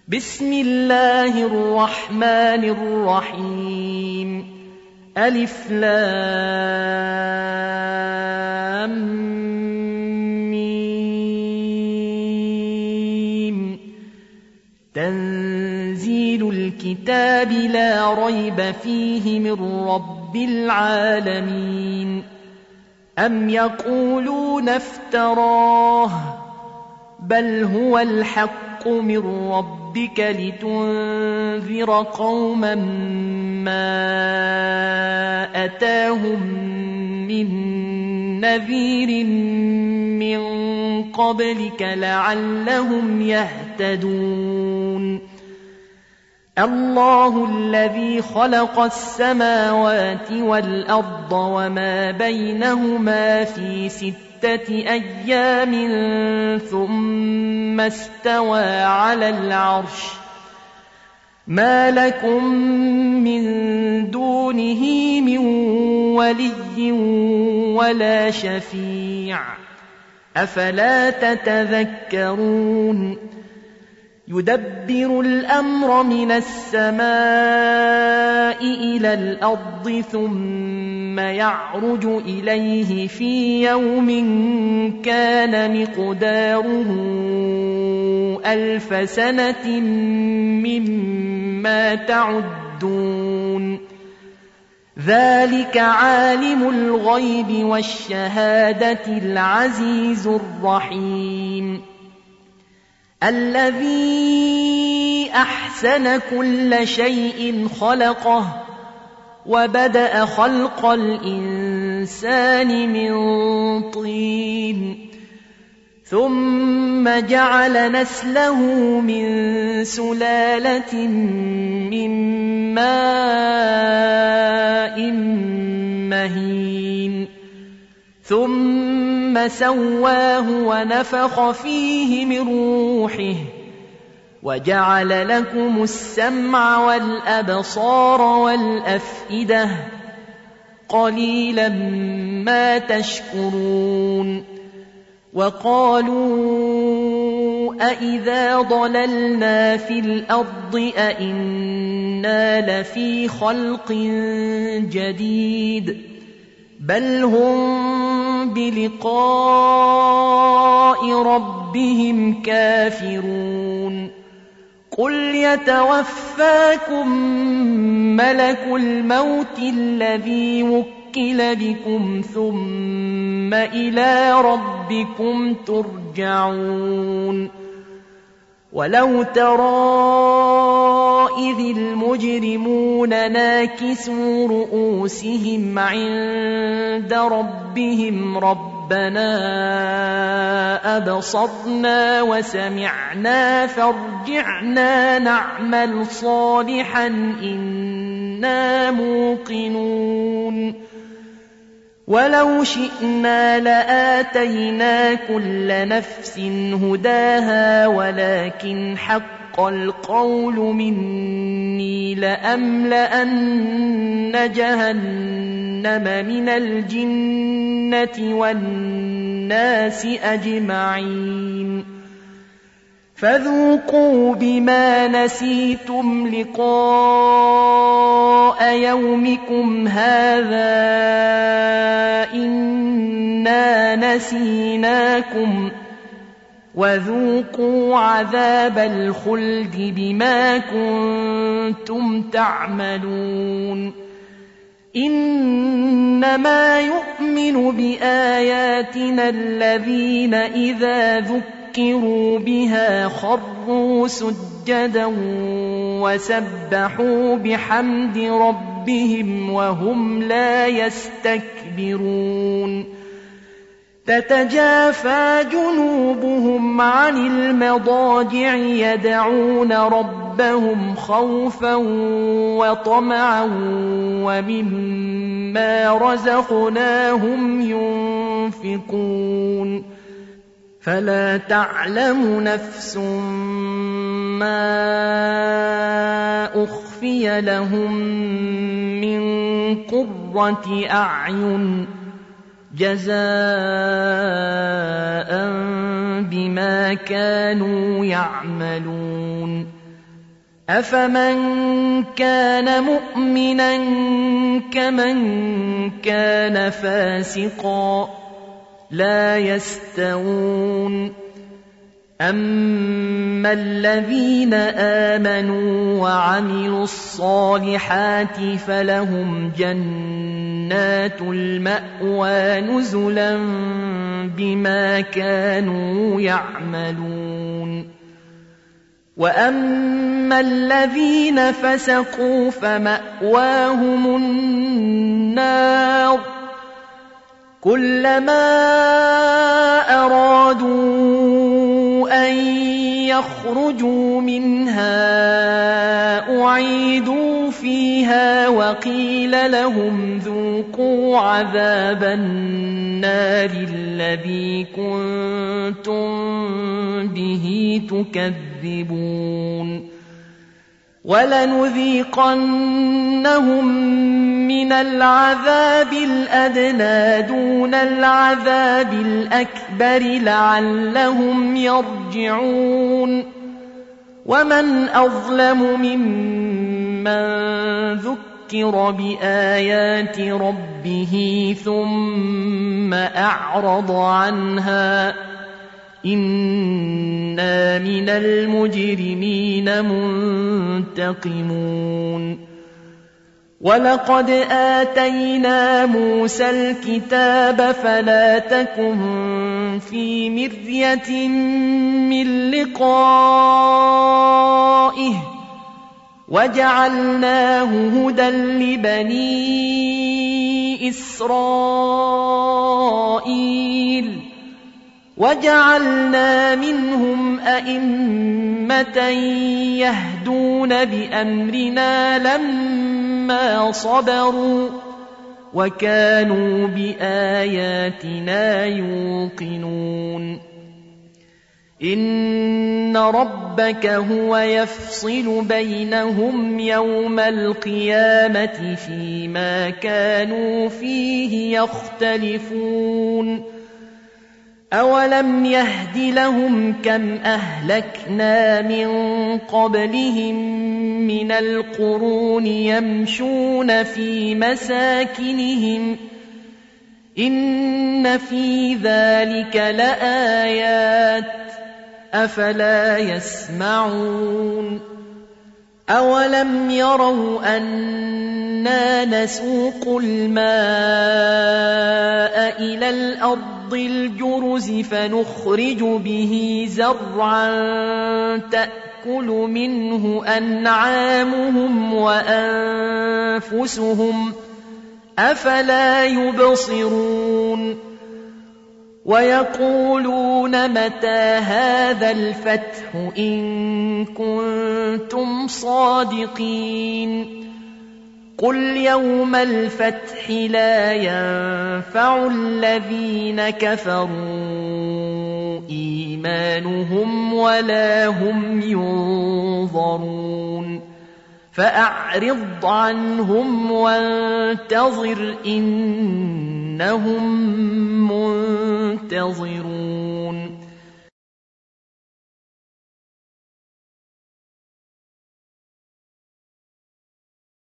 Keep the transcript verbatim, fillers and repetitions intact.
بسم الله الرحمن الرحيم ألف لام ميم تنزيل الكتاب لا ريب فيه من رب العالمين أم يقولون افتراه بل هو الحق من ربك لتنذر قوما ما أتاهم من نذير من قبلك لعلهم يهتدون الله الذي خلق السماوات والأرض وما بينهما في ستة أيام ثم استوى على العرش ما لكم من دونه من ولي ولا شفيع أفلا تتذكرون يدبر الأمر من السماء إلى الأرض ثم يعرج إليه في يوم كان مقداره ألف سنة مما تعدون ذلك عالم الغيب والشهادة العزيز الرحيم الذي أحسن كل شيء خلقه وبدأ خلق الإنسان من طين ثم جعل نسله من سلالة من ماء مهين ثم سواه ونفخ فيه من روحه وجعل لكم السمع والأبصار والأفئدة قليلا ما تشكرون وقالوا أإذا ضللنا في الأرض أإنا لفي خلق جديد بل هم بلقاء ربهم كافرون قل يتوفاكم ملك الموت الذي وكل بكم ثم إلى ربكم ترجعون ولو ترى إذ المجرمون ناكسوا رؤوسهم عند ربهم ربنا أبصرنا وسمعنا فارجعنا نعمل صالحا إنا موقنون ولو شئنا لآتينا كل نفس هداها ولكن حق القول مني لأملأن جهنم من الجنة والناس أجمعين فذوقوا بما نسيتم لقاء يومكم هذا إنا نسيناكم وذوقوا عذاب الخلد بما كنتم تعملون إنما يؤمن بآياتنا الذين إذا ذكروا بها خروا سجدا وسبحوا بحمد ربهم وهم لا يستكبرون تتجافى جنوبهم عن المضاجع يدعون ربهم خوفا وطمعا ومما رزقناهم ينفقون فلا تعلم نفس ما أخفي لهم من قرة أعين جزاء بما كانوا يعملون أفمن كان مؤمنا كمن كان فاسقا لا يستوون أما الذين آمنوا وعملوا الصالحات فلهم جنات المأوى نزلا بما كانوا يعملون وأما الذين فسقوا فمأواهم النار كلما أرادوا أن يخرجوا منها أعيدوا فيها وقيل لهم ذوقوا عذاب النار الذي كنتم به تكذبون ولنذيقنهم من العذاب الأدنى دون العذاب الأكبر لعلهم يرجعون ومن أظلم ممن ذكر بآيات ربه ثم أعرض عنها إنا من المجرمين منتقمون ولقد آتينا موسى الكتاب فلا تكن في مرية من لقائه وجعلناه هدى لبني إسرائيل وجعلنا منهم أئمة يهدون بأمرنا لما صبروا وكانوا بآياتنا يوقنون إن ربك هو يفصل بينهم يوم القيامة فيما كانوا فيه يختلفون أولم يهد لهم كم أهلكنا من قبلهم من القرون يمشون في مساكنهم إن في ذلك لآيات أفلا يسمعون أولم يروا أنا نسوق الماء إلى الأرض الجرز فنخرج به زرعا تأكل منه أنعامهم وأنفسهم أفلا يبصرون ويقولون متى هذا الفتح إن كنتم صادقين قل يوم الفتح لا ينفع الذين كفروا إيمانهم ولا هم ينظرون فأعرض عنهم وانتظر إنهم منتظرون